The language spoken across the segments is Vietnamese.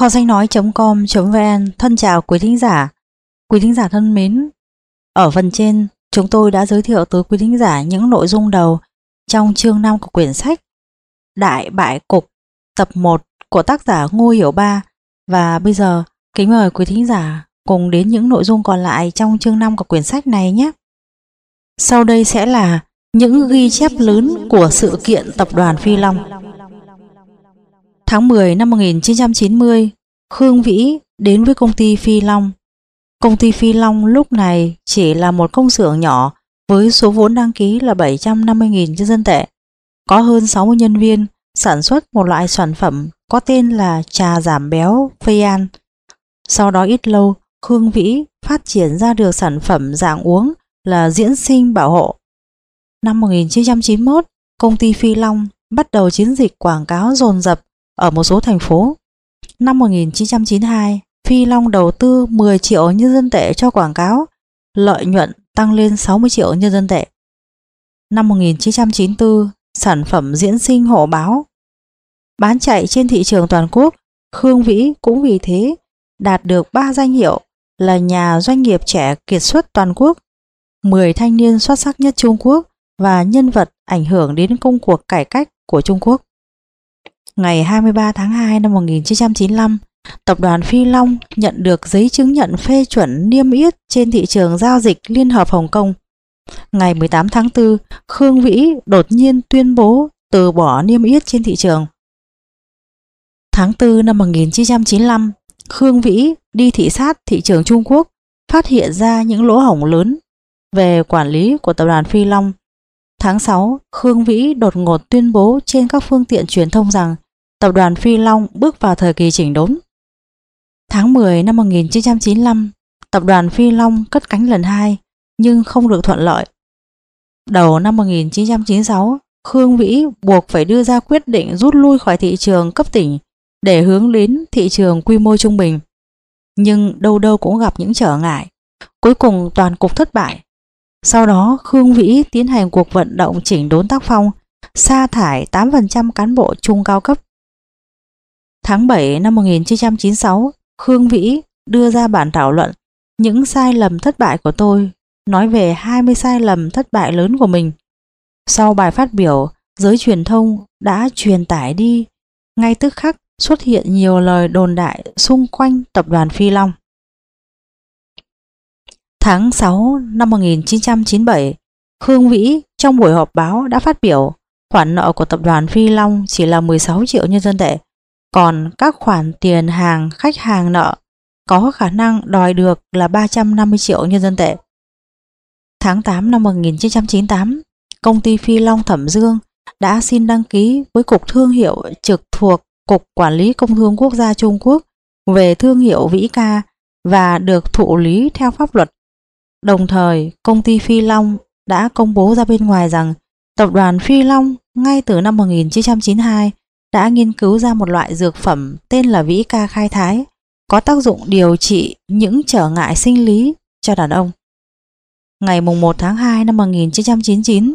Kho sách nói.com.vn thân chào quý thính giả. Quý thính giả thân mến, ở phần trên chúng tôi đã giới thiệu tới quý thính giả những nội dung đầu trong chương 5 của quyển sách Đại Bại Cục tập 1 của tác giả Ngô Hiểu Ba. Và bây giờ kính mời quý thính giả cùng đến những nội dung còn lại trong chương 5 của quyển sách này nhé. Sau đây sẽ là những ghi chép lớn của sự kiện tập đoàn Phi Long. Tháng 10 năm 1990, Khương Vĩ đến với công ty Phi Long. Công ty Phi Long lúc này chỉ là một công xưởng nhỏ với số vốn đăng ký là 750.000 nhân dân tệ. Có hơn 60 nhân viên, sản xuất một loại sản phẩm có tên là trà giảm béo Phayan. Sau đó ít lâu, Khương Vĩ phát triển ra được sản phẩm dạng uống là diễn sinh bảo hộ. Năm 1991, công ty Phi Long bắt đầu chiến dịch quảng cáo dồn dập ở một số thành phố. Năm 1992, Phi Long đầu tư 10 triệu nhân dân tệ cho quảng cáo, lợi nhuận tăng lên 60 triệu nhân dân tệ. Năm 1994, sản phẩm diễn sinh hộ báo bán chạy trên thị trường toàn quốc. Khương Vĩ cũng vì thế đạt được 3 danh hiệu là nhà doanh nghiệp trẻ kiệt xuất toàn quốc, 10 thanh niên xuất sắc nhất Trung Quốc và nhân vật ảnh hưởng đến công cuộc cải cách của Trung Quốc. Ngày 23 tháng 2 năm 1995, tập đoàn Phi Long nhận được giấy chứng nhận phê chuẩn niêm yết trên thị trường giao dịch Liên hợp Hồng Kông. Ngày 18 tháng 4, Khương Vĩ đột nhiên tuyên bố từ bỏ niêm yết trên thị trường. Tháng 4 năm 1995, Khương Vĩ đi thị sát thị trường Trung Quốc, phát hiện ra những lỗ hổng lớn về quản lý của tập đoàn Phi Long. Tháng 6, Khương Vĩ đột ngột tuyên bố trên các phương tiện truyền thông rằng tập đoàn Phi Long bước vào thời kỳ chỉnh đốn. Tháng 10 năm 1995, tập đoàn Phi Long cất cánh lần 2 nhưng không được thuận lợi. Đầu năm 1996, Khương Vĩ buộc phải đưa ra quyết định rút lui khỏi thị trường cấp tỉnh để hướng đến thị trường quy mô trung bình. Nhưng đâu đâu cũng gặp những trở ngại. Cuối cùng toàn cục thất bại. Sau đó Khương Vĩ tiến hành cuộc vận động chỉnh đốn tác phong, sa thải 8% cán bộ trung cao cấp. Tháng 7 năm 1996, Khương Vĩ đưa ra bản thảo luận những sai lầm thất bại của tôi, nói về 20 sai lầm thất bại lớn của mình. Sau bài phát biểu, giới truyền thông đã truyền tải đi, ngay tức khắc xuất hiện nhiều lời đồn đại xung quanh tập đoàn Phi Long. Tháng 6 năm 1997, Khương Vĩ trong buổi họp báo đã phát biểu khoản nợ của tập đoàn Phi Long chỉ là 16 triệu nhân dân tệ, còn các khoản tiền hàng khách hàng nợ có khả năng đòi được là 350 triệu nhân dân tệ. Tháng 8 năm 1998, công ty Phi Long Thẩm Dương đã xin đăng ký với Cục Thương hiệu trực thuộc Cục Quản lý Công thương Quốc gia Trung Quốc về thương hiệu Vĩ Ca và được thụ lý theo pháp luật. Đồng thời, công ty Phi Long đã công bố ra bên ngoài rằng tập đoàn Phi Long ngay từ năm 1992 đã nghiên cứu ra một loại dược phẩm tên là Vĩ Ca Khai Thái, có tác dụng điều trị những trở ngại sinh lý cho đàn ông. Ngày 1 tháng 2 năm 1999,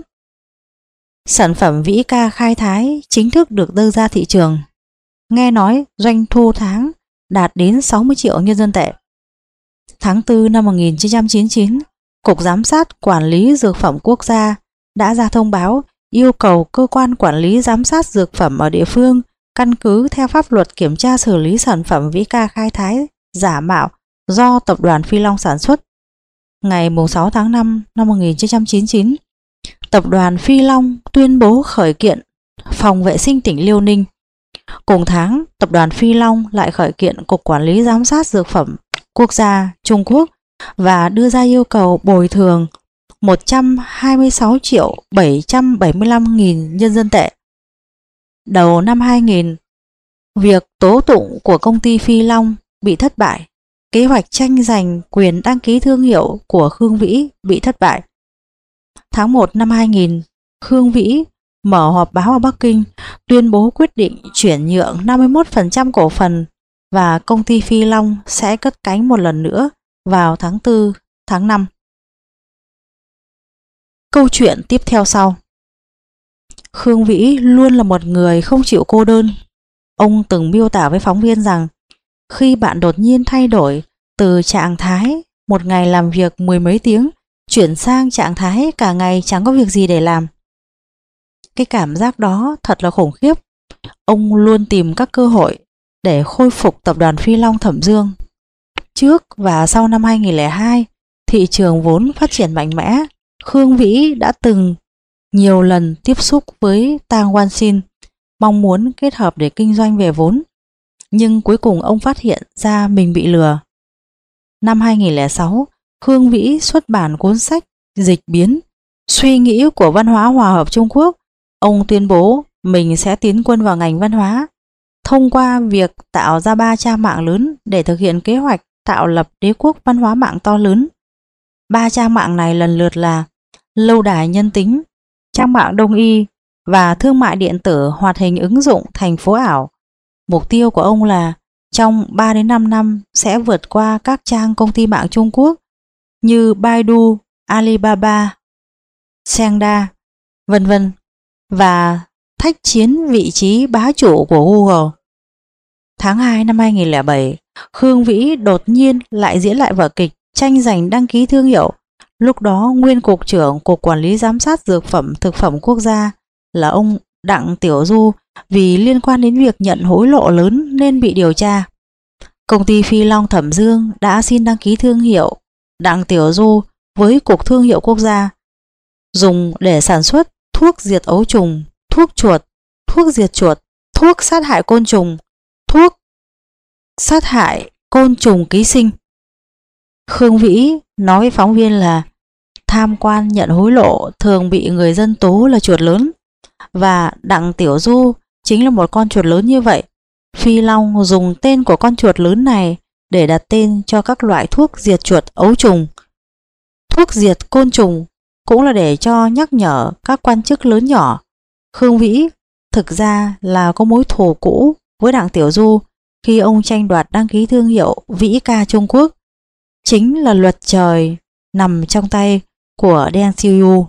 sản phẩm Vĩ Ca Khai Thái chính thức được đưa ra thị trường. Nghe nói doanh thu tháng đạt đến 60 triệu nhân dân tệ. Tháng 4 năm 1999, Cục Giám sát Quản lý Dược phẩm Quốc gia đã ra thông báo yêu cầu cơ quan quản lý giám sát dược phẩm ở địa phương căn cứ theo pháp luật kiểm tra xử lý sản phẩm Vĩ Ca Khai Thái giả mạo do tập đoàn Phi Long sản xuất. Ngày 6 tháng 5 năm 1999, tập đoàn Phi Long tuyên bố khởi kiện Phòng Vệ sinh tỉnh Liêu Ninh. Cùng tháng, tập đoàn Phi Long lại khởi kiện Cục Quản lý Giám sát Dược phẩm Quốc gia Trung Quốc và đưa ra yêu cầu bồi thường 126 triệu 775 nghìn nhân dân tệ. Đầu năm 2000, việc tố tụng của công ty Phi Long bị thất bại. Kế hoạch tranh giành quyền đăng ký thương hiệu của Khương Vĩ bị thất bại. Tháng 1 năm 2000, Khương Vĩ mở họp báo ở Bắc Kinh tuyên bố quyết định chuyển nhượng 51% cổ phần và công ty Phi Long sẽ cất cánh một lần nữa vào tháng 4, tháng 5. Câu chuyện tiếp theo sau. Khương Vĩ luôn là một người không chịu cô đơn. Ông từng miêu tả với phóng viên rằng khi bạn đột nhiên thay đổi từ trạng thái một ngày làm việc mười mấy tiếng chuyển sang trạng thái cả ngày chẳng có việc gì để làm. Cái cảm giác đó thật là khủng khiếp. Ông luôn tìm các cơ hội để khôi phục tập đoàn Phi Long Thẩm Dương. Trước và sau năm 2002, thị trường vốn phát triển mạnh mẽ. Khương Vĩ đã từng nhiều lần tiếp xúc với Tang Wan Sin, mong muốn kết hợp để kinh doanh về vốn. Nhưng cuối cùng ông phát hiện ra mình bị lừa. Năm 2006, Khương Vĩ xuất bản cuốn sách Dịch biến, suy nghĩ của văn hóa hòa hợp Trung Quốc. Ông tuyên bố mình sẽ tiến quân vào ngành văn hóa thông qua việc tạo ra 3 trang mạng lớn để thực hiện kế hoạch tạo lập đế quốc văn hóa mạng to lớn. 3 trang mạng này lần lượt là Lâu đài nhân tính, trang mạng đông y và thương mại điện tử hoạt hình ứng dụng thành phố ảo. Mục tiêu của ông là trong 3 đến 5 năm sẽ vượt qua các trang công ty mạng Trung Quốc như Baidu, Alibaba, Senda, vân vân và thách chiến vị trí bá chủ của Google. Tháng 2 năm 2007, Khương Vĩ đột nhiên lại diễn lại vở kịch tranh giành đăng ký thương hiệu. Lúc đó nguyên cục trưởng Cục Quản lý Giám sát Dược phẩm Thực phẩm Quốc gia là ông Đặng Tiểu Du vì liên quan đến việc nhận hối lộ lớn nên bị điều tra. Công ty Phi Long Thẩm Dương đã xin đăng ký thương hiệu Đặng Tiểu Du với Cục Thương hiệu Quốc gia, dùng để sản xuất thuốc diệt ấu trùng, thuốc chuột, thuốc diệt chuột, thuốc sát hại côn trùng, thuốc sát hại côn trùng ký sinh. Khương Vĩ nói với phóng viên là tham quan nhận hối lộ thường bị người dân tố là chuột lớn, và Đặng Tiểu Du chính là một con chuột lớn như vậy. Phi Long dùng tên của con chuột lớn này để đặt tên cho các loại thuốc diệt chuột ấu trùng. Thuốc diệt côn trùng cũng là để cho nhắc nhở các quan chức lớn nhỏ. Khương Vĩ thực ra là có mối thù cũ với Đặng Tiểu Du khi ông tranh đoạt đăng ký thương hiệu Vĩ Ca Trung Quốc. Chính là luật trời nằm trong tay của Deng Xiaoyu.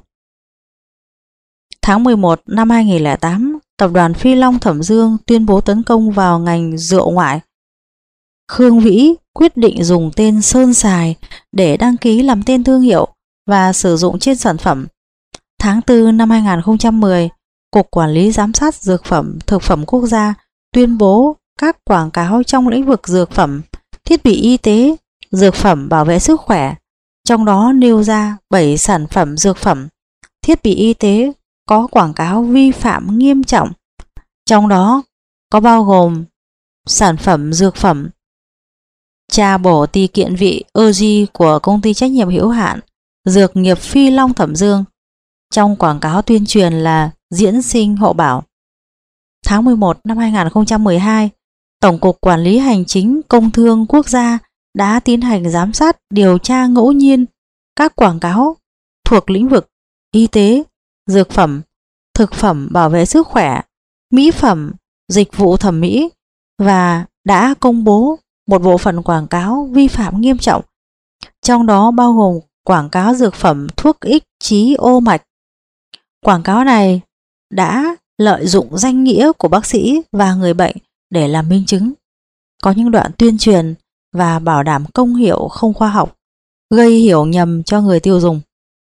Tháng 11 năm 2008, tập đoàn Phi Long Thẩm Dương tuyên bố tấn công vào ngành rượu ngoại. Khương Vĩ quyết định dùng tên Sơn Sài để đăng ký làm tên thương hiệu và sử dụng trên sản phẩm. Tháng 4 năm 2010, Cục Quản lý Giám sát Dược phẩm Thực phẩm Quốc gia tuyên bố các quảng cáo trong lĩnh vực dược phẩm, thiết bị y tế, dược phẩm bảo vệ sức khỏe, trong đó nêu ra 7 sản phẩm dược phẩm, thiết bị y tế có quảng cáo vi phạm nghiêm trọng, trong đó có bao gồm sản phẩm dược phẩm trà bổ tỳ kiện vị Ergi của công ty trách nhiệm hữu hạn Dược nghiệp Phi Long Thẩm Dương. Trong quảng cáo tuyên truyền là diễn sinh hộ bảo. Tháng 11 năm 2012, Tổng cục Quản lý Hành chính Công thương Quốc gia đã tiến hành giám sát điều tra ngẫu nhiên các quảng cáo thuộc lĩnh vực y tế, dược phẩm, thực phẩm bảo vệ sức khỏe, mỹ phẩm, dịch vụ thẩm mỹ và đã công bố một bộ phận quảng cáo vi phạm nghiêm trọng, trong đó bao gồm quảng cáo dược phẩm thuốc ích trí ô mạch. Quảng cáo này đã lợi dụng danh nghĩa của bác sĩ và người bệnh để làm minh chứng, có những đoạn tuyên truyền và bảo đảm công hiệu không khoa học, gây hiểu nhầm cho người tiêu dùng.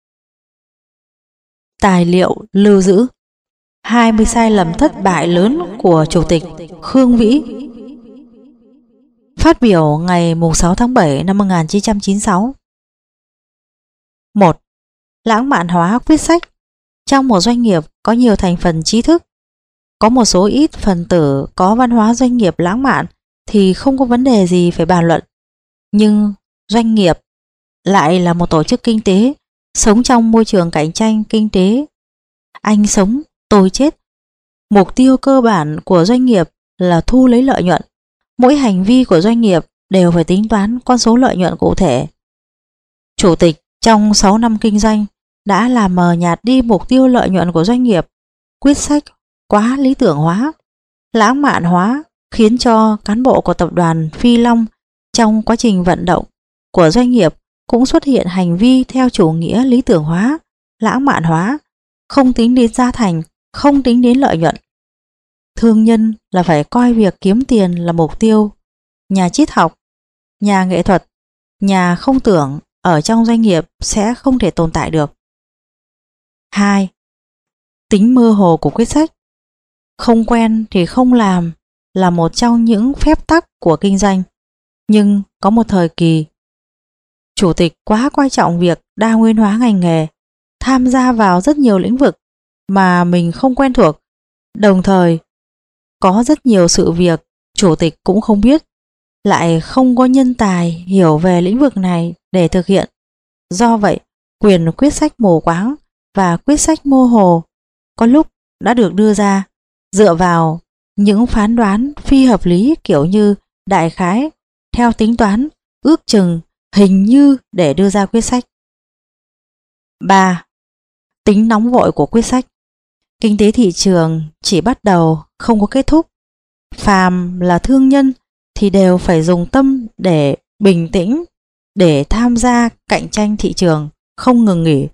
Tài liệu lưu giữ 20 sai lầm thất bại lớn của Chủ tịch Khương Vĩ. Phát biểu ngày 6 tháng 7 năm 1996. 1. Lãng mạn hóa quyết sách. Trong một doanh nghiệp có nhiều thành phần trí thức, có một số ít phần tử có văn hóa doanh nghiệp lãng mạn thì không có vấn đề gì phải bàn luận. Nhưng doanh nghiệp lại là một tổ chức kinh tế, sống trong môi trường cạnh tranh kinh tế. Anh sống, tôi chết. Mục tiêu cơ bản của doanh nghiệp là thu lấy lợi nhuận. Mỗi hành vi của doanh nghiệp đều phải tính toán con số lợi nhuận cụ thể. Chủ tịch trong 6 năm kinh doanh đã làm mờ nhạt đi mục tiêu lợi nhuận của doanh nghiệp. Quyết sách quá lý tưởng hóa, lãng mạn hóa khiến cho cán bộ của tập đoàn Phi Long trong quá trình vận động của doanh nghiệp cũng xuất hiện hành vi theo chủ nghĩa lý tưởng hóa, lãng mạn hóa, không tính đến giá thành, không tính đến lợi nhuận. Thương nhân là phải coi việc kiếm tiền là mục tiêu, nhà triết học, nhà nghệ thuật, nhà không tưởng ở trong doanh nghiệp sẽ không thể tồn tại được. 2. Tính mơ hồ của quyết sách. Không quen thì không làm là một trong những phép tắc của kinh doanh. Nhưng có một thời kỳ, chủ tịch quá coi trọng việc đa nguyên hóa ngành nghề, tham gia vào rất nhiều lĩnh vực mà mình không quen thuộc. Đồng thời, có rất nhiều sự việc chủ tịch cũng không biết, lại không có nhân tài hiểu về lĩnh vực này để thực hiện. Do vậy, quyền quyết sách mù quáng và quyết sách mơ hồ có lúc đã được đưa ra dựa vào những phán đoán phi hợp lý, kiểu như đại khái, theo tính toán, ước chừng, hình như để đưa ra quyết sách. 3. Tính nóng vội của quyết sách. Kinh tế thị trường chỉ bắt đầu, không có kết thúc. Phàm là thương nhân thì đều phải dùng tâm để bình tĩnh, để tham gia cạnh tranh thị trường không ngừng nghỉ.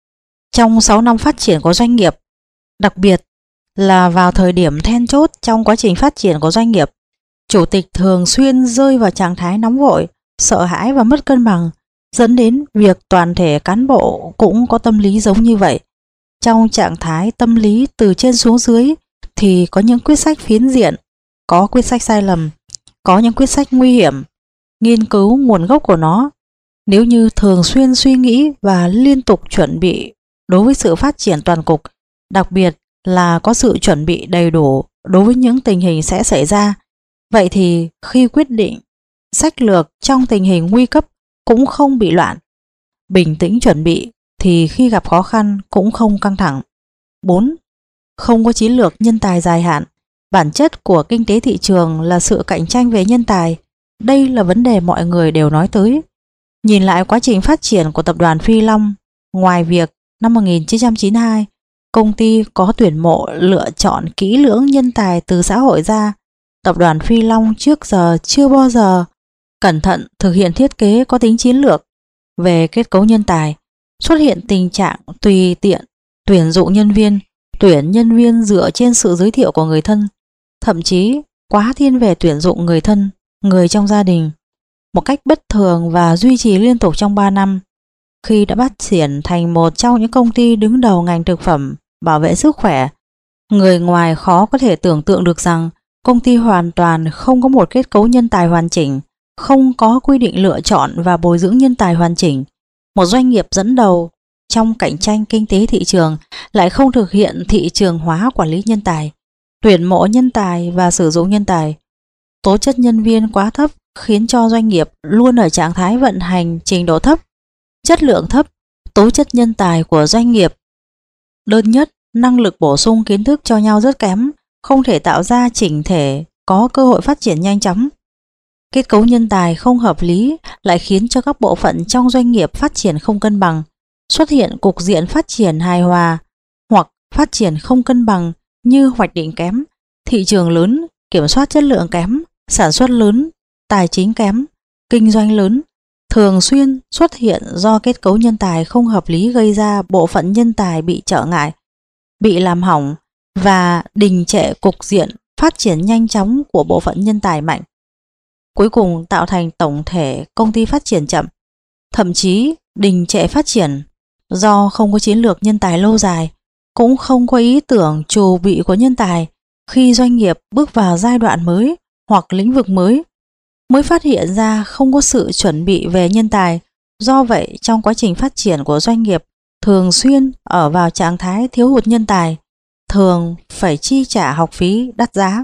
Trong 6 năm phát triển của doanh nghiệp, đặc biệt là vào thời điểm then chốt trong quá trình phát triển của doanh nghiệp, chủ tịch thường xuyên rơi vào trạng thái nóng vội, sợ hãi và mất cân bằng, dẫn đến việc toàn thể cán bộ cũng có tâm lý giống như vậy. Trong trạng thái tâm lý từ trên xuống dưới thì có những quyết sách phiến diện, có quyết sách sai lầm, có những quyết sách nguy hiểm. Nghiên cứu nguồn gốc của nó, nếu như thường xuyên suy nghĩ và liên tục chuẩn bị đối với sự phát triển toàn cục, đặc biệt là có sự chuẩn bị đầy đủ đối với những tình hình sẽ xảy ra, vậy thì khi quyết định sách lược trong tình hình nguy cấp cũng không bị loạn. Bình tĩnh chuẩn bị thì khi gặp khó khăn cũng không căng thẳng. 4. Không có chiến lược nhân tài dài hạn. Bản chất của kinh tế thị trường là sự cạnh tranh về nhân tài. Đây là vấn đề mọi người đều nói tới. Nhìn lại quá trình phát triển của tập đoàn Phi Long, ngoài việc năm 1992, công ty có tuyển mộ lựa chọn kỹ lưỡng nhân tài từ xã hội ra, tập đoàn Phi Long trước giờ chưa bao giờ cẩn thận thực hiện thiết kế có tính chiến lược về kết cấu nhân tài. Xuất hiện tình trạng tùy tiện tuyển dụng nhân viên, tuyển nhân viên dựa trên sự giới thiệu của người thân, thậm chí quá thiên về tuyển dụng người thân, người trong gia đình một cách bất thường và duy trì liên tục trong 3 năm. Khi đã phát triển thành một trong những công ty đứng đầu ngành thực phẩm bảo vệ sức khỏe, người ngoài khó có thể tưởng tượng được rằng công ty hoàn toàn không có một kết cấu nhân tài hoàn chỉnh, không có quy định lựa chọn và bồi dưỡng nhân tài hoàn chỉnh. Một doanh nghiệp dẫn đầu trong cạnh tranh kinh tế thị trường lại không thực hiện thị trường hóa quản lý nhân tài, tuyển mộ nhân tài và sử dụng nhân tài. Tố chất nhân viên quá thấp khiến cho doanh nghiệp luôn ở trạng thái vận hành trình độ thấp, chất lượng thấp. Tố chất nhân tài của doanh nghiệp đơn nhất, năng lực bổ sung kiến thức cho nhau rất kém, không thể tạo ra chỉnh thể có cơ hội phát triển nhanh chóng. Kết cấu nhân tài không hợp lý lại khiến cho các bộ phận trong doanh nghiệp phát triển không cân bằng, xuất hiện cục diện phát triển hài hòa hoặc phát triển không cân bằng như hoạch định kém, thị trường lớn, kiểm soát chất lượng kém, sản xuất lớn, tài chính kém, kinh doanh lớn. Thường xuyên xuất hiện do kết cấu nhân tài không hợp lý gây ra bộ phận nhân tài bị trở ngại, bị làm hỏng và đình trệ cục diện phát triển nhanh chóng của bộ phận nhân tài mạnh. Cuối cùng tạo thành tổng thể công ty phát triển chậm, thậm chí đình trệ phát triển do không có chiến lược nhân tài lâu dài, cũng không có ý tưởng trù bị của nhân tài. Khi doanh nghiệp bước vào giai đoạn mới hoặc lĩnh vực mới phát hiện ra không có sự chuẩn bị về nhân tài. Do vậy, trong quá trình phát triển của doanh nghiệp thường xuyên ở vào trạng thái thiếu hụt nhân tài, thường phải chi trả học phí đắt giá.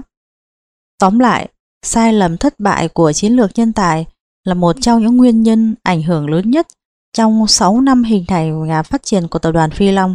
Tóm lại, sai lầm thất bại của chiến lược nhân tài là một trong những nguyên nhân ảnh hưởng lớn nhất trong 6 năm hình thành và phát triển của tập đoàn Phi Long.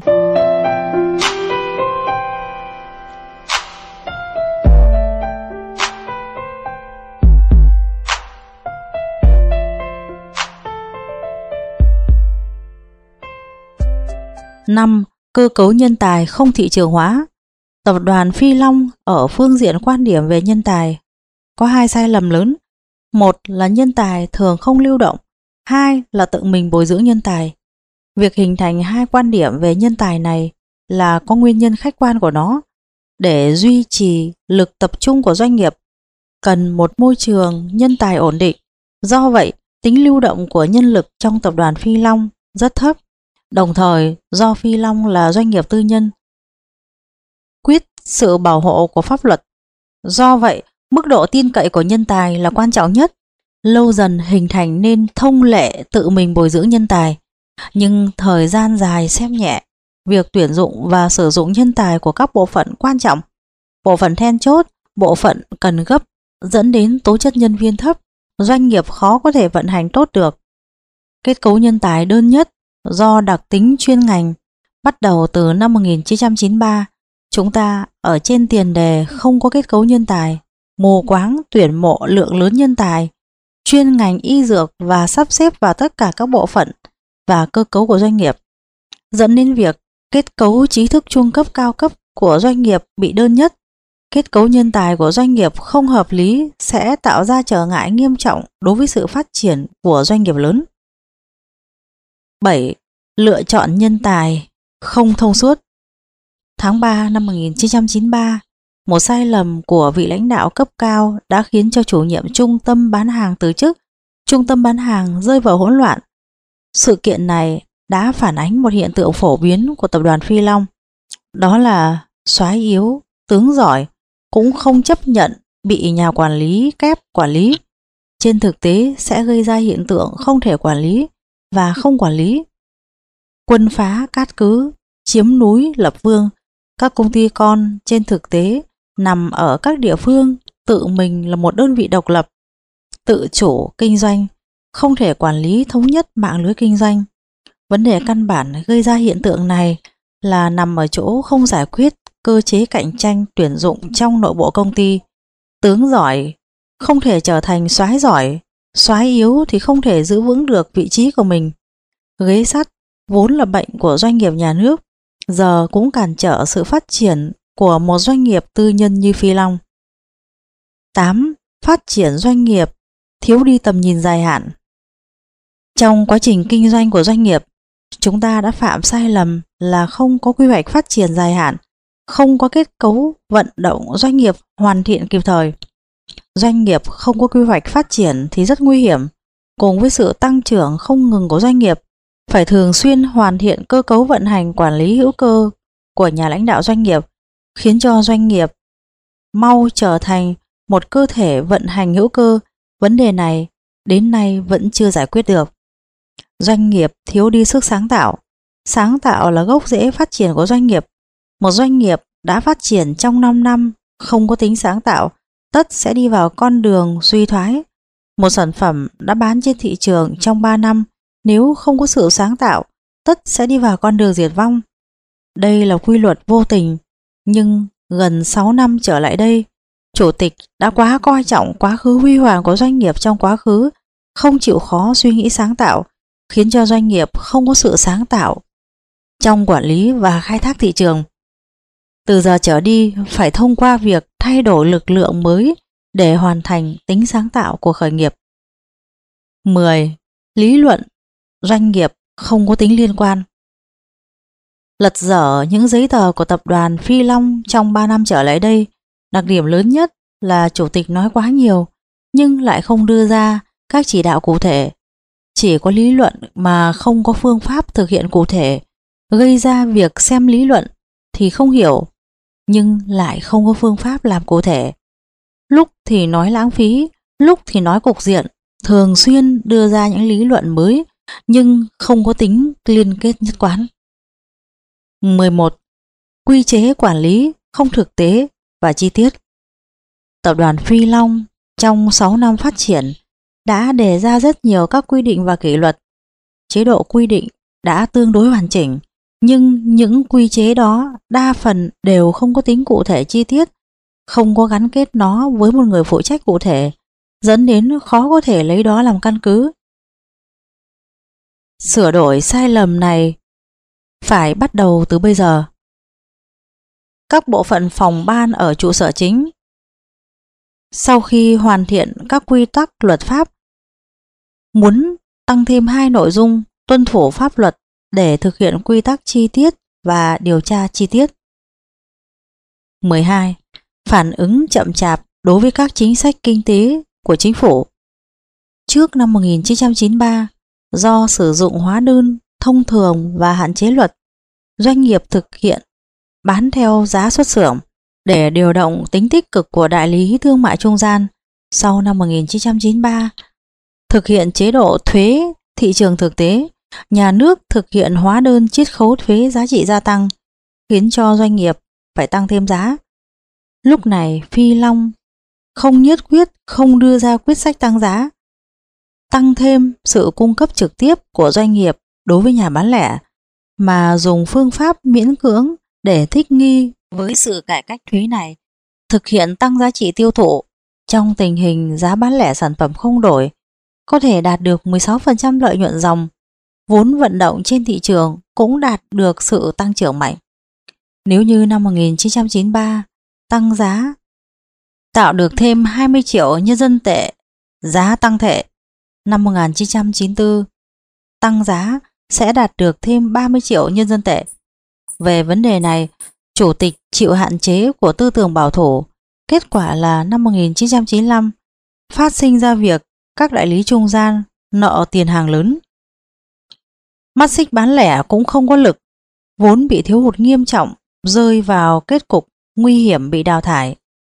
Năm, cơ cấu nhân tài không thị trường hóa. Tập đoàn Phi Long ở phương diện quan điểm về nhân tài có 2 sai lầm lớn. Một là nhân tài thường không lưu động, 2 là tự mình bồi dưỡng nhân tài. Việc hình thành 2 quan điểm về nhân tài này là có nguyên nhân khách quan của nó. Để duy trì lực tập trung của doanh nghiệp, cần một môi trường nhân tài ổn định. Do vậy, tính lưu động của nhân lực trong tập đoàn Phi Long rất thấp. Đồng thời, do Phi Long là doanh nghiệp tư nhân, quyết sự bảo hộ của pháp luật. Do vậy, mức độ tin cậy của nhân tài là quan trọng nhất. Lâu dần hình thành nên thông lệ tự mình bồi dưỡng nhân tài. Nhưng thời gian dài xem nhẹ việc tuyển dụng và sử dụng nhân tài của các bộ phận quan trọng, bộ phận then chốt, bộ phận cần gấp, dẫn đến tố chất nhân viên thấp, doanh nghiệp khó có thể vận hành tốt được. Kết cấu nhân tài đơn nhất do đặc tính chuyên ngành. Bắt đầu từ năm 1993, chúng ta ở trên tiền đề không có kết cấu nhân tài, mù quáng tuyển mộ lượng lớn nhân tài, chuyên ngành y dược và sắp xếp vào tất cả các bộ phận và cơ cấu của doanh nghiệp, dẫn đến việc kết cấu trí thức trung cấp cao cấp của doanh nghiệp bị đơn nhất. Kết cấu nhân tài của doanh nghiệp không hợp lý sẽ tạo ra trở ngại nghiêm trọng đối với sự phát triển của doanh nghiệp lớn. 7. Lựa chọn nhân tài không thông suốt. Tháng 3 năm 1993, một sai lầm của vị lãnh đạo cấp cao đã khiến cho chủ nhiệm trung tâm bán hàng từ chức. Trung tâm bán hàng rơi vào hỗn loạn. Sự kiện này đã phản ánh một hiện tượng phổ biến của tập đoàn Phi Long. Đó là soái yếu, tướng giỏi cũng không chấp nhận bị nhà quản lý kép quản lý. Trên thực tế sẽ gây ra hiện tượng không thể quản lý và không quản lý. Quân phá cát cứ, chiếm núi lập vương. Các công ty con trên thực tế nằm ở các địa phương tự mình là một đơn vị độc lập, tự chủ kinh doanh, không thể quản lý thống nhất mạng lưới kinh doanh. Vấn đề căn bản gây ra hiện tượng này là nằm ở chỗ không giải quyết cơ chế cạnh tranh tuyển dụng trong nội bộ công ty. Tướng giỏi không thể trở thành soái giỏi, soái yếu thì không thể giữ vững được vị trí của mình. Ghế sắt vốn là bệnh của doanh nghiệp nhà nước, giờ cũng cản trở sự phát triển của một doanh nghiệp tư nhân như Phi Long. 8. Phát triển doanh nghiệp thiếu đi tầm nhìn dài hạn. Trong quá trình kinh doanh của doanh nghiệp, chúng ta đã phạm sai lầm là không có quy hoạch phát triển dài hạn, không có kết cấu vận động doanh nghiệp hoàn thiện kịp thời. Doanh nghiệp không có quy hoạch phát triển thì rất nguy hiểm. Cùng với sự tăng trưởng không ngừng của doanh nghiệp, phải thường xuyên hoàn thiện cơ cấu vận hành quản lý hữu cơ của nhà lãnh đạo doanh nghiệp, khiến cho doanh nghiệp mau trở thành một cơ thể vận hành hữu cơ. Vấn đề này đến nay vẫn chưa giải quyết được. Doanh nghiệp thiếu đi sức sáng tạo. Sáng tạo là gốc rễ phát triển của doanh nghiệp. Một doanh nghiệp đã phát triển trong 5 năm không có tính sáng tạo, tất sẽ đi vào con đường suy thoái. Một sản phẩm đã bán trên thị trường trong 3 năm, nếu không có sự sáng tạo, tất sẽ đi vào con đường diệt vong. Đây là quy luật vô tình, nhưng gần 6 năm trở lại đây, chủ tịch đã quá coi trọng quá khứ huy hoàng của doanh nghiệp trong quá khứ, không chịu khó suy nghĩ sáng tạo, khiến cho doanh nghiệp không có sự sáng tạo trong quản lý và khai thác thị trường. Từ giờ trở đi phải thông qua việc thay đổi lực lượng mới để hoàn thành tính sáng tạo của khởi nghiệp. 10. Lý luận doanh nghiệp không có tính liên quan. Lật dở những giấy tờ của tập đoàn Phi Long trong 3 năm trở lại đây, đặc điểm lớn nhất là chủ tịch nói quá nhiều nhưng lại không đưa ra các chỉ đạo cụ thể. Chỉ có lý luận mà không có phương pháp thực hiện cụ thể, gây ra việc xem lý luận thì không hiểu, nhưng lại không có phương pháp làm cụ thể. Lúc thì nói lãng phí, lúc thì nói cục diện, thường xuyên đưa ra những lý luận mới nhưng không có tính liên kết nhất quán. 11. Quy chế quản lý không thực tế và chi tiết. Tập đoàn Phi Long trong 6 năm phát triển đã đề ra rất nhiều các quy định và kỷ luật. Chế độ quy định đã tương đối hoàn chỉnh, nhưng những quy chế đó đa phần đều không có tính cụ thể chi tiết, không có gắn kết nó với một người phụ trách cụ thể, dẫn đến khó có thể lấy đó làm căn cứ. Sửa đổi sai lầm này phải bắt đầu từ bây giờ. Các bộ phận phòng ban ở trụ sở chính, sau khi hoàn thiện các quy tắc luật pháp, muốn tăng thêm 2 nội dung tuân thủ pháp luật để thực hiện quy tắc chi tiết và điều tra chi tiết. 12. Phản ứng chậm chạp đối với các chính sách kinh tế của chính phủ. Trước năm 1993, do sử dụng hóa đơn thông thường và hạn chế luật, doanh nghiệp thực hiện bán theo giá xuất xưởng để điều động tính tích cực của đại lý thương mại trung gian. Sau năm 1993, thực hiện chế độ thuế thị trường thực tế, nhà nước thực hiện hóa đơn chiết khấu thuế giá trị gia tăng, khiến cho doanh nghiệp phải tăng thêm giá. Lúc này Phi Long không nhất quyết không đưa ra quyết sách tăng giá, tăng thêm sự cung cấp trực tiếp của doanh nghiệp đối với nhà bán lẻ, mà dùng phương pháp miễn cưỡng để thích nghi với sự cải cách thuế này, thực hiện tăng giá trị tiêu thụ. Trong tình hình giá bán lẻ sản phẩm không đổi, có thể đạt được 16% lợi nhuận dòng, vốn vận động trên thị trường cũng đạt được sự tăng trưởng mạnh. Nếu như năm 1993 tăng giá tạo được thêm 20 triệu nhân dân tệ giá tăng thể, năm 1994 tăng giá sẽ đạt được thêm 30 triệu nhân dân tệ. Về vấn đề này, Chủ tịch chịu hạn chế của tư tưởng bảo thủ. Kết quả là năm 1995 phát sinh ra việc các đại lý trung gian nợ tiền hàng lớn. Mắt xích bán lẻ cũng không có lực, vốn bị thiếu hụt nghiêm trọng, rơi vào kết cục nguy hiểm bị đào thải.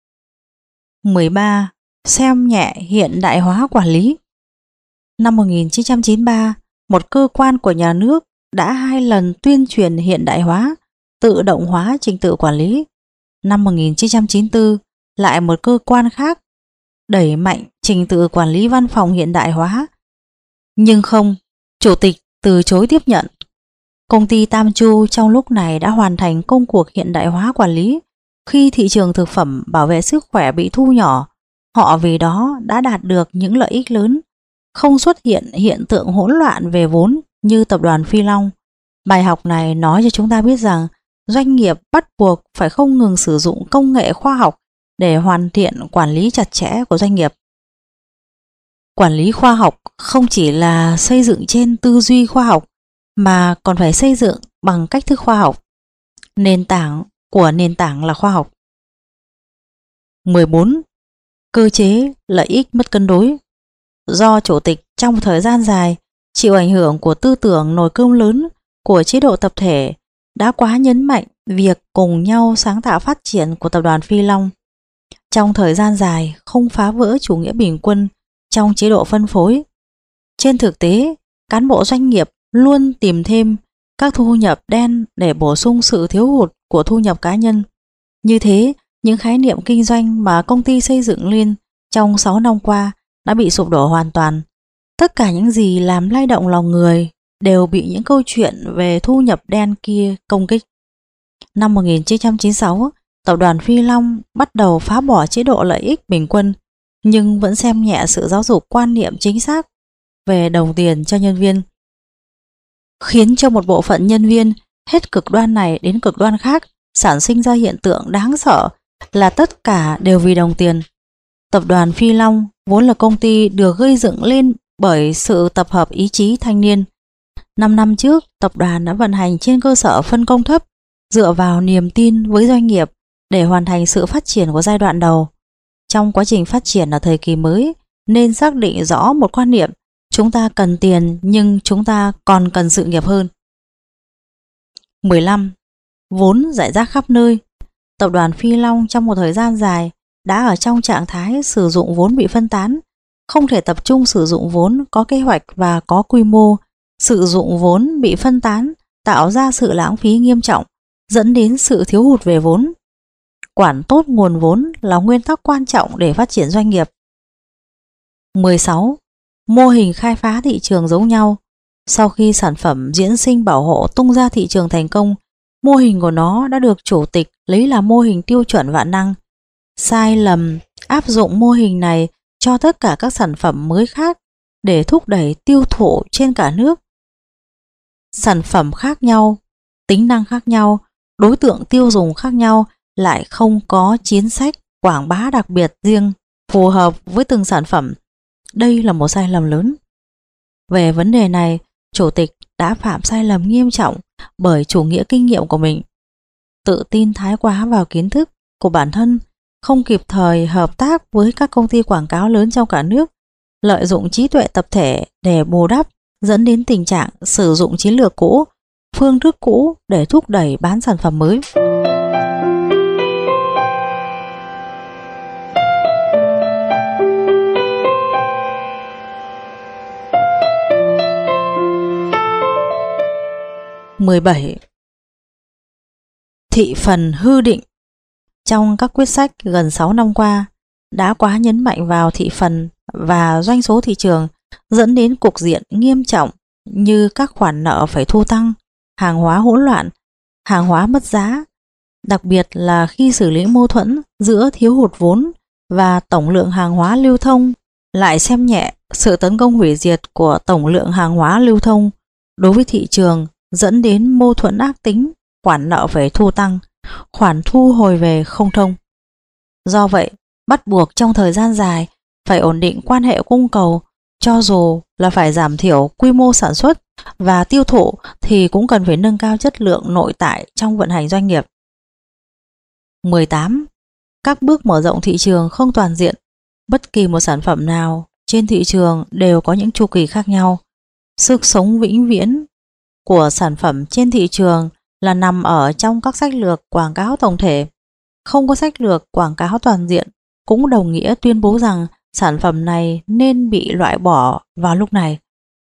13. Xem nhẹ hiện đại hóa quản lý. Năm 1993, một cơ quan của nhà nước đã 2 lần tuyên truyền hiện đại hóa, tự động hóa trình tự quản lý. Năm 1994, lại một cơ quan khác đẩy mạnh trình tự quản lý văn phòng hiện đại hóa. Nhưng không, Chủ tịch từ chối tiếp nhận. Công ty Tam Chu trong lúc này đã hoàn thành công cuộc hiện đại hóa quản lý. Khi thị trường thực phẩm bảo vệ sức khỏe bị thu nhỏ, họ vì đó đã đạt được những lợi ích lớn, không xuất hiện hiện tượng hỗn loạn về vốn như tập đoàn Phi Long. Bài học này nói cho chúng ta biết rằng doanh nghiệp bắt buộc phải không ngừng sử dụng công nghệ khoa học để hoàn thiện quản lý chặt chẽ của doanh nghiệp. Quản lý khoa học không chỉ là xây dựng trên tư duy khoa học mà còn phải xây dựng bằng cách thức khoa học. Nền tảng của nền tảng là khoa học. 14. Cơ chế lợi ích mất cân đối. Do Chủ tịch trong một thời gian dài chịu ảnh hưởng của tư tưởng nồi cơm lớn của chế độ tập thể, đã quá nhấn mạnh việc cùng nhau sáng tạo phát triển của tập đoàn Phi Long. Trong thời gian dài không phá vỡ chủ nghĩa bình quân trong chế độ phân phối. Trên thực tế, cán bộ doanh nghiệp luôn tìm thêm các thu nhập đen để bổ sung sự thiếu hụt của thu nhập cá nhân. Như thế, những khái niệm kinh doanh mà công ty xây dựng lên trong 6 năm qua đã bị sụp đổ hoàn toàn. Tất cả những gì làm lay động lòng người đều bị những câu chuyện về thu nhập đen kia công kích. Năm 1996, tập đoàn Phi Long bắt đầu phá bỏ chế độ lợi ích bình quân, nhưng vẫn xem nhẹ sự giáo dục quan niệm chính xác về đồng tiền cho nhân viên, khiến cho một bộ phận nhân viên hết cực đoan này đến cực đoan khác, sản sinh ra hiện tượng đáng sợ là tất cả đều vì đồng tiền. Tập đoàn Phi Long vốn là công ty được gây dựng lên bởi sự tập hợp ý chí thanh niên. 5 năm trước, tập đoàn đã vận hành trên cơ sở phân công thấp, dựa vào niềm tin với doanh nghiệp để hoàn thành sự phát triển của giai đoạn đầu. Trong quá trình phát triển ở thời kỳ mới, nên xác định rõ một quan niệm: chúng ta cần tiền nhưng chúng ta còn cần sự nghiệp hơn. 15. Vốn rải rác khắp nơi. Tập đoàn Phi Long trong một thời gian dài đã ở trong trạng thái sử dụng vốn bị phân tán, không thể tập trung sử dụng vốn có kế hoạch và có quy mô. Sử dụng vốn bị phân tán tạo ra sự lãng phí nghiêm trọng, dẫn đến sự thiếu hụt về vốn. Quản tốt nguồn vốn là nguyên tắc quan trọng để phát triển doanh nghiệp. 16. Mô hình khai phá thị trường giống nhau. Sau khi sản phẩm diễn sinh bảo hộ tung ra thị trường thành công, mô hình của nó đã được chủ tịch lấy làm mô hình tiêu chuẩn vạn năng. Sai lầm áp dụng mô hình này cho tất cả các sản phẩm mới khác để thúc đẩy tiêu thụ trên cả nước. Sản phẩm khác nhau, tính năng khác nhau, đối tượng tiêu dùng khác nhau, lại không có chính sách quảng bá đặc biệt riêng phù hợp với từng sản phẩm. Đây là một sai lầm lớn. Về vấn đề này, chủ tịch đã phạm sai lầm nghiêm trọng bởi chủ nghĩa kinh nghiệm của mình. Tự tin thái quá vào kiến thức của bản thân, không kịp thời hợp tác với các công ty quảng cáo lớn trong cả nước, lợi dụng trí tuệ tập thể để bù đắp, dẫn đến tình trạng sử dụng chiến lược cũ, phương thức cũ để thúc đẩy bán sản phẩm mới. Mười 17. Thị phần hư định. Trong các quyết sách gần 6 năm qua đã quá nhấn mạnh vào thị phần và doanh số thị trường, dẫn đến cục diện nghiêm trọng như các khoản nợ phải thu tăng, hàng hóa hỗn loạn, hàng hóa mất giá, đặc biệt là khi xử lý mâu thuẫn giữa thiếu hụt vốn và tổng lượng hàng hóa lưu thông, lại xem nhẹ sự tấn công hủy diệt của tổng lượng hàng hóa lưu thông đối với thị trường, dẫn đến mâu thuẫn ác tính, khoản nợ phải thu tăng, khoản thu hồi về không thông. Do vậy, bắt buộc trong thời gian dài phải ổn định quan hệ cung cầu, cho dù là phải giảm thiểu quy mô sản xuất và tiêu thụ thì cũng cần phải nâng cao chất lượng nội tại trong vận hành doanh nghiệp. 18. Các bước mở rộng thị trường không toàn diện. Bất kỳ một sản phẩm nào trên thị trường đều có những chu kỳ khác nhau. Sức sống vĩnh viễn của sản phẩm trên thị trường là nằm ở trong các sách lược quảng cáo tổng thể. Không có sách lược quảng cáo toàn diện cũng đồng nghĩa tuyên bố rằng sản phẩm này nên bị loại bỏ vào lúc này.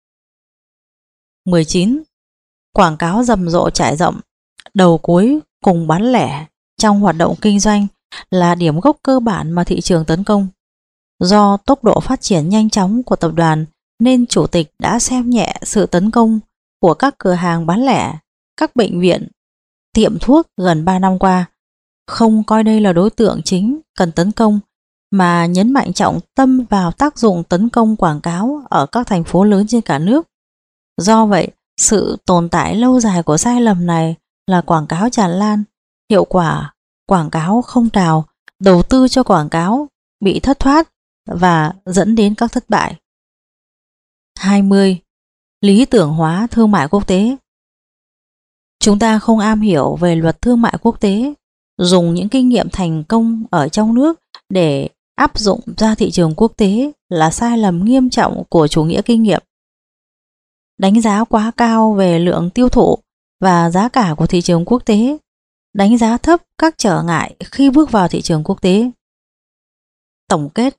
19. Quảng cáo rầm rộ trải rộng, đầu cuối cùng bán lẻ trong hoạt động kinh doanh là điểm gốc cơ bản mà thị trường tấn công. Do tốc độ phát triển nhanh chóng của tập đoàn nên chủ tịch đã xem nhẹ sự tấn công của các cửa hàng bán lẻ, các bệnh viện, tiệm thuốc gần 3 năm qua, không coi đây là đối tượng chính cần tấn công, mà nhấn mạnh trọng tâm vào tác dụng tấn công quảng cáo ở các thành phố lớn trên cả nước. Do vậy, sự tồn tại lâu dài của sai lầm này là quảng cáo tràn lan, hiệu quả quảng cáo không trào, đầu tư cho quảng cáo bị thất thoát và dẫn đến các thất bại. 20. Lý tưởng hóa thương mại quốc tế. Chúng ta không am hiểu về luật thương mại quốc tế, dùng những kinh nghiệm thành công ở trong nước để áp dụng ra thị trường quốc tế là sai lầm nghiêm trọng của chủ nghĩa kinh nghiệm. Đánh giá quá cao về lượng tiêu thụ và giá cả của thị trường quốc tế, đánh giá thấp các trở ngại khi bước vào thị trường quốc tế. Tổng kết,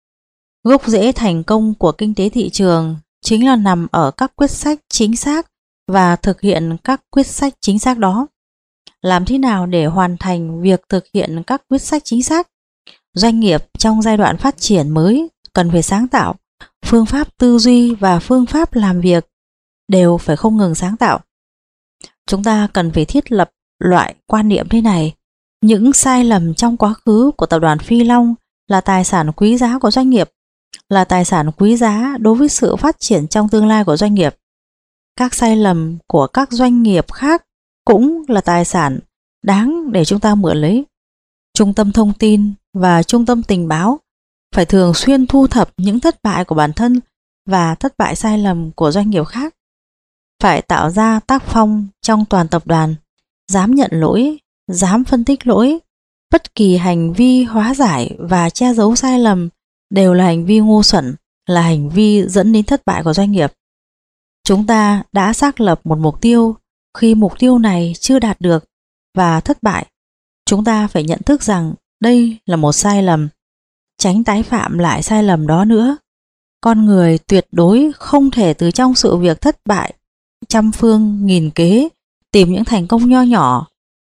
gốc rễ thành công của kinh tế thị trường chính là nằm ở các quyết sách chính xác và thực hiện các quyết sách chính xác đó. Làm thế nào để hoàn thành việc thực hiện các quyết sách chính xác? Doanh nghiệp trong giai đoạn phát triển mới cần phải sáng tạo, phương pháp tư duy và phương pháp làm việc đều phải không ngừng sáng tạo. Chúng ta cần phải thiết lập loại quan niệm thế này: những sai lầm trong quá khứ của tập đoàn Phi Long là tài sản quý giá của doanh nghiệp, là tài sản quý giá đối với sự phát triển trong tương lai của doanh nghiệp. Các sai lầm của các doanh nghiệp khác cũng là tài sản đáng để chúng ta mượn lấy. Trung tâm thông tin và trung tâm tình báo phải thường xuyên thu thập những thất bại của bản thân và thất bại sai lầm của doanh nghiệp khác. Phải tạo ra tác phong trong toàn tập đoàn, dám nhận lỗi, dám phân tích lỗi. Bất kỳ hành vi hóa giải và che giấu sai lầm đều là hành vi ngu xuẩn, là hành vi dẫn đến thất bại của doanh nghiệp. Chúng ta đã xác lập một mục tiêu, khi mục tiêu này chưa đạt được và thất bại, chúng ta phải nhận thức rằng đây là một sai lầm, tránh tái phạm lại sai lầm đó nữa. Con người tuyệt đối không thể từ trong sự việc thất bại trăm phương nghìn kế tìm những thành công nho nhỏ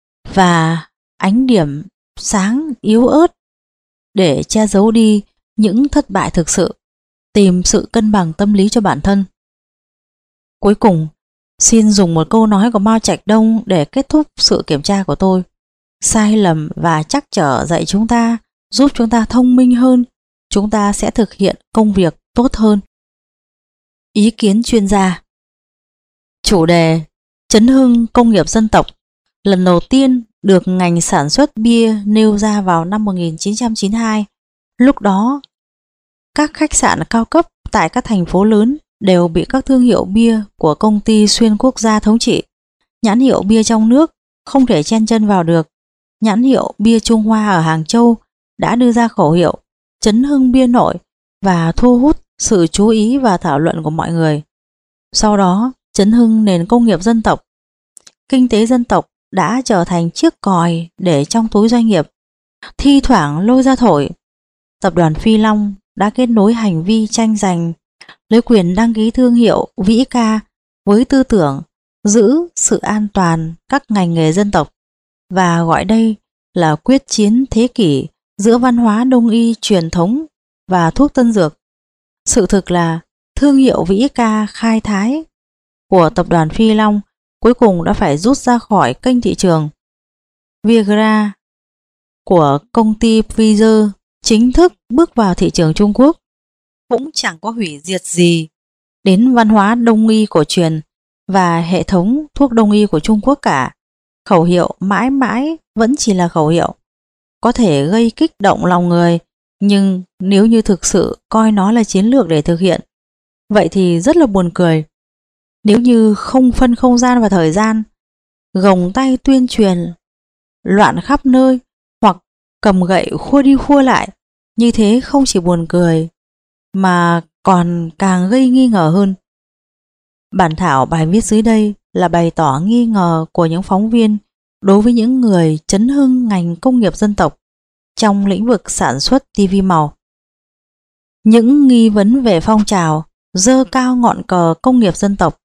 và ánh điểm sáng yếu ớt để che giấu đi những thất bại thực sự, tìm sự cân bằng tâm lý cho bản thân. Cuối cùng, xin dùng một câu nói của Mao Trạch Đông để kết thúc sự kiểm tra của tôi. Sai lầm và trắc trở dạy chúng ta, giúp chúng ta thông minh hơn, chúng ta sẽ thực hiện công việc tốt hơn. Ý kiến chuyên gia. Chủ đề chấn hưng công nghiệp dân tộc lần đầu tiên được ngành sản xuất bia nêu ra vào năm 1992. Lúc đó, các khách sạn cao cấp tại các thành phố lớn đều bị các thương hiệu bia của công ty xuyên quốc gia thống trị. Nhãn hiệu bia trong nước không thể chen chân vào được. Nhãn hiệu bia Trung Hoa ở Hàng Châu đã đưa ra khẩu hiệu chấn hưng biên nội và thu hút sự chú ý và thảo luận của mọi người. Sau đó, chấn hưng nền công nghiệp dân tộc. Kinh tế dân tộc đã trở thành chiếc còi để trong túi doanh nghiệp, thi thoảng lôi ra thổi. Tập đoàn Phi Long đã kết nối hành vi tranh giành lấy quyền đăng ký thương hiệu Vĩ Ca với tư tưởng giữ sự an toàn các ngành nghề dân tộc và gọi đây là quyết chiến thế kỷ giữa văn hóa đông y truyền thống và thuốc tân dược. Sự thực là thương hiệu Vĩ Ca khai thái của tập đoàn Phi Long cuối cùng đã phải rút ra khỏi kênh thị trường. Viagra của công ty Pfizer chính thức bước vào thị trường Trung Quốc cũng chẳng có hủy diệt gì đến văn hóa đông y cổ truyền và hệ thống thuốc đông y của Trung Quốc cả. Khẩu hiệu mãi mãi vẫn chỉ là khẩu hiệu, có thể gây kích động lòng người, nhưng nếu như thực sự coi nó là chiến lược để thực hiện, vậy thì rất là buồn cười. Nếu như không phân không gian và thời gian, gồng tay tuyên truyền loạn khắp nơi hoặc cầm gậy khua đi khua lại, như thế không chỉ buồn cười mà còn càng gây nghi ngờ hơn. Bản thảo bài viết dưới đây là bày tỏ nghi ngờ của những phóng viên đối với những người chấn hưng ngành công nghiệp dân tộc trong lĩnh vực sản xuất TV màu. Những nghi vấn về phong trào giơ cao ngọn cờ công nghiệp dân tộc.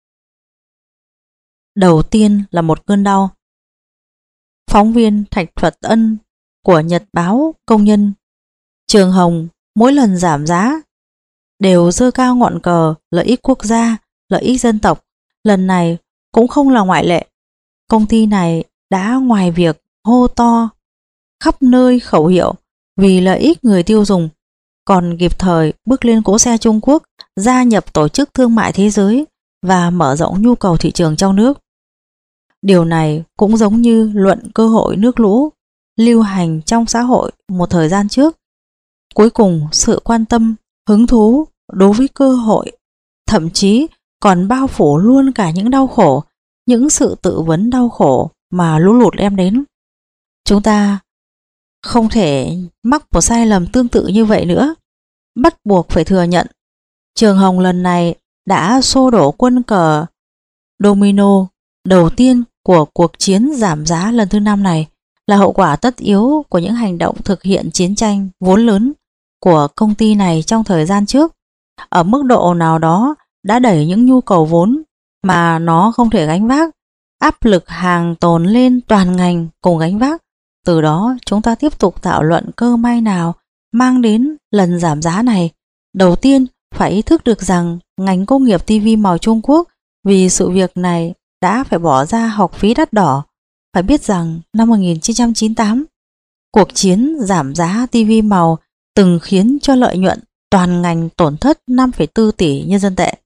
Đầu tiên là một cơn đau. Phóng viên Thạch Thuật Ân của Nhật báo Công nhân, Trường Hồng mỗi lần giảm giá đều giơ cao ngọn cờ lợi ích quốc gia, lợi ích dân tộc. Lần này cũng không là ngoại lệ. Công ty này đã ngoài việc hô to khắp nơi khẩu hiệu vì lợi ích người tiêu dùng, còn kịp thời bước lên cỗ xe Trung Quốc gia nhập Tổ chức Thương mại Thế giới và mở rộng nhu cầu thị trường trong nước. Điều này cũng giống như luận cơ hội nước lũ lưu hành trong xã hội một thời gian trước. Cuối cùng sự quan tâm, hứng thú đối với cơ hội thậm chí còn bao phủ luôn cả những đau khổ, những sự tự vấn đau khổ mà lũ lụt đem đến. Chúng ta không thể mắc một sai lầm tương tự như vậy nữa. Bắt buộc phải thừa nhận, Trường Hồng lần này đã xô đổ quân cờ domino đầu tiên của cuộc chiến giảm giá lần thứ 5 này, là hậu quả tất yếu của những hành động thực hiện chiến tranh vốn lớn của công ty này trong thời gian trước. Ở mức độ nào đó đã đẩy những nhu cầu vốn mà nó không thể gánh vác, áp lực hàng tồn lên toàn ngành cùng gánh vác. Từ đó chúng ta tiếp tục thảo luận cơ may nào mang đến lần giảm giá này. Đầu tiên phải ý thức được rằng ngành công nghiệp TV màu Trung Quốc vì sự việc này đã phải bỏ ra học phí đắt đỏ. Phải biết rằng năm 1998, cuộc chiến giảm giá TV màu từng khiến cho lợi nhuận toàn ngành tổn thất 5,4 tỷ nhân dân tệ.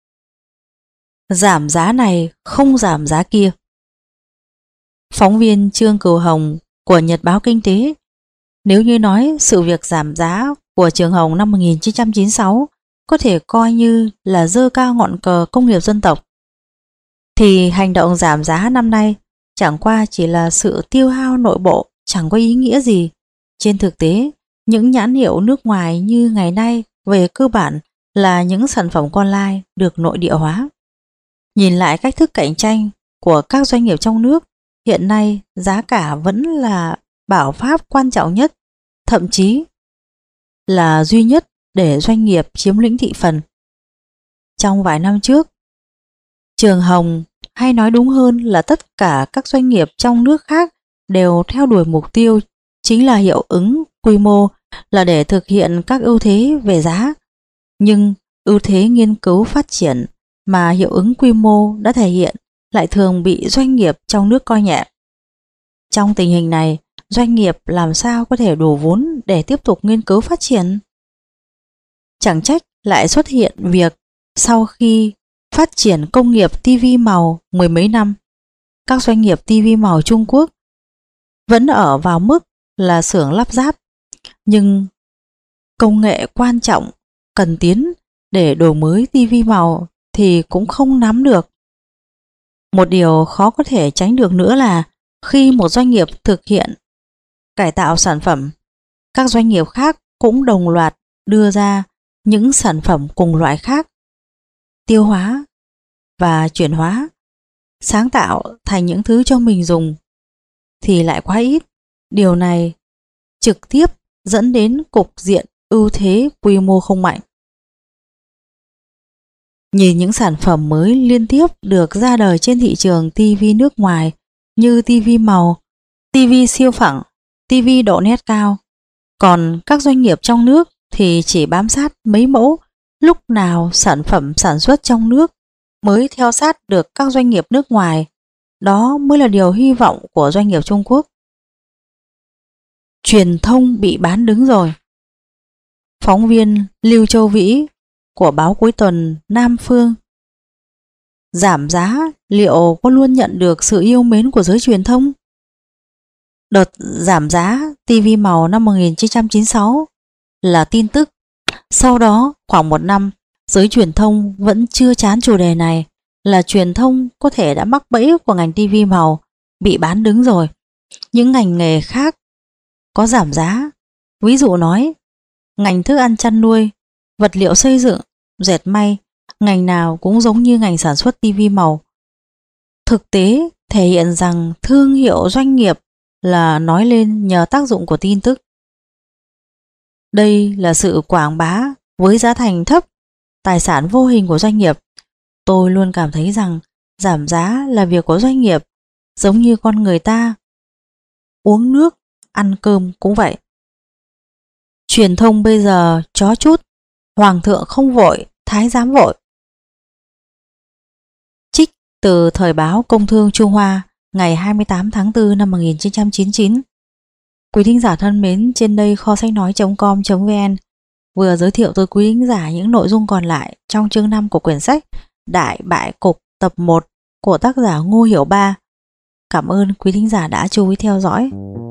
Giảm giá này không giảm giá kia. Phóng viên Trương Cửu Hồng của Nhật báo Kinh tế: nếu như nói sự việc giảm giá của Trường Hồng năm 1996 có thể coi như là giơ cao ngọn cờ công nghiệp dân tộc, thì hành động giảm giá năm nay chẳng qua chỉ là sự tiêu hao nội bộ, chẳng có ý nghĩa gì. Trên thực tế, những nhãn hiệu nước ngoài như ngày nay về cơ bản là những sản phẩm online được nội địa hóa. Nhìn lại cách thức cạnh tranh của các doanh nghiệp trong nước, hiện nay giá cả vẫn là bảo pháp quan trọng nhất, thậm chí là duy nhất để doanh nghiệp chiếm lĩnh thị phần. Trong vài năm trước, Trường Hồng, hay nói đúng hơn là tất cả các doanh nghiệp trong nước khác, đều theo đuổi mục tiêu chính là hiệu ứng quy mô, là để thực hiện các ưu thế về giá. Nhưng ưu thế nghiên cứu phát triển mà hiệu ứng quy mô đã thể hiện lại thường bị doanh nghiệp trong nước coi nhẹ. Trong tình hình này, doanh nghiệp làm sao có thể đủ vốn để tiếp tục nghiên cứu phát triển? Chẳng trách lại xuất hiện việc sau khi phát triển công nghiệp TV màu mười mấy năm, các doanh nghiệp TV màu Trung Quốc vẫn ở vào mức là xưởng lắp ráp, nhưng công nghệ quan trọng cần tiến để đổi mới TV màu thì cũng không nắm được. Một điều khó có thể tránh được nữa là khi một doanh nghiệp thực hiện cải tạo sản phẩm, các doanh nghiệp khác cũng đồng loạt đưa ra những sản phẩm cùng loại khác, tiêu hóa và chuyển hóa, sáng tạo thành những thứ cho mình dùng thì lại quá ít. Điều này trực tiếp dẫn đến cục diện ưu thế quy mô không mạnh. Nhìn những sản phẩm mới liên tiếp được ra đời trên thị trường TV nước ngoài như TV màu, TV siêu phẳng, TV độ nét cao, còn các doanh nghiệp trong nước thì chỉ bám sát mấy mẫu, lúc nào sản phẩm sản xuất trong nước mới theo sát được các doanh nghiệp nước ngoài. Đó mới là điều hy vọng của doanh nghiệp Trung Quốc. Truyền thông bị bán đứng rồi. Phóng viên Lưu Châu Vĩ của báo cuối tuần Nam Phương: giảm giá liệu có luôn nhận được sự yêu mến của giới truyền thông? Đợt giảm giá TV màu năm 1996 là tin tức. Sau đó khoảng một năm, giới truyền thông vẫn chưa chán chủ đề này, là truyền thông có thể đã mắc bẫy của ngành TV màu, bị bán đứng rồi. Những ngành nghề khác có giảm giá, ví dụ nói ngành thức ăn chăn nuôi, vật liệu xây dựng, dệt may, ngành nào cũng giống như ngành sản xuất TV màu. Thực tế thể hiện rằng thương hiệu doanh nghiệp là nói lên nhờ tác dụng của tin tức. Đây là sự quảng bá với giá thành thấp, tài sản vô hình của doanh nghiệp. Tôi luôn cảm thấy rằng giảm giá là việc của doanh nghiệp, giống như con người ta uống nước, ăn cơm cũng vậy. Truyền thông bây giờ chó chút, hoàng thượng không vội, thái giám vội. Trích từ Thời báo Công thương Trung Hoa ngày 28 tháng 4 năm 1999. Quý thính giả thân mến, trên đây kho sách nói.com.vn vừa giới thiệu tới quý thính giả những nội dung còn lại trong chương 5 của quyển sách Đại bại cục tập 1 của tác giả Ngô Hiểu Ba. Cảm ơn quý thính giả đã chú ý theo dõi.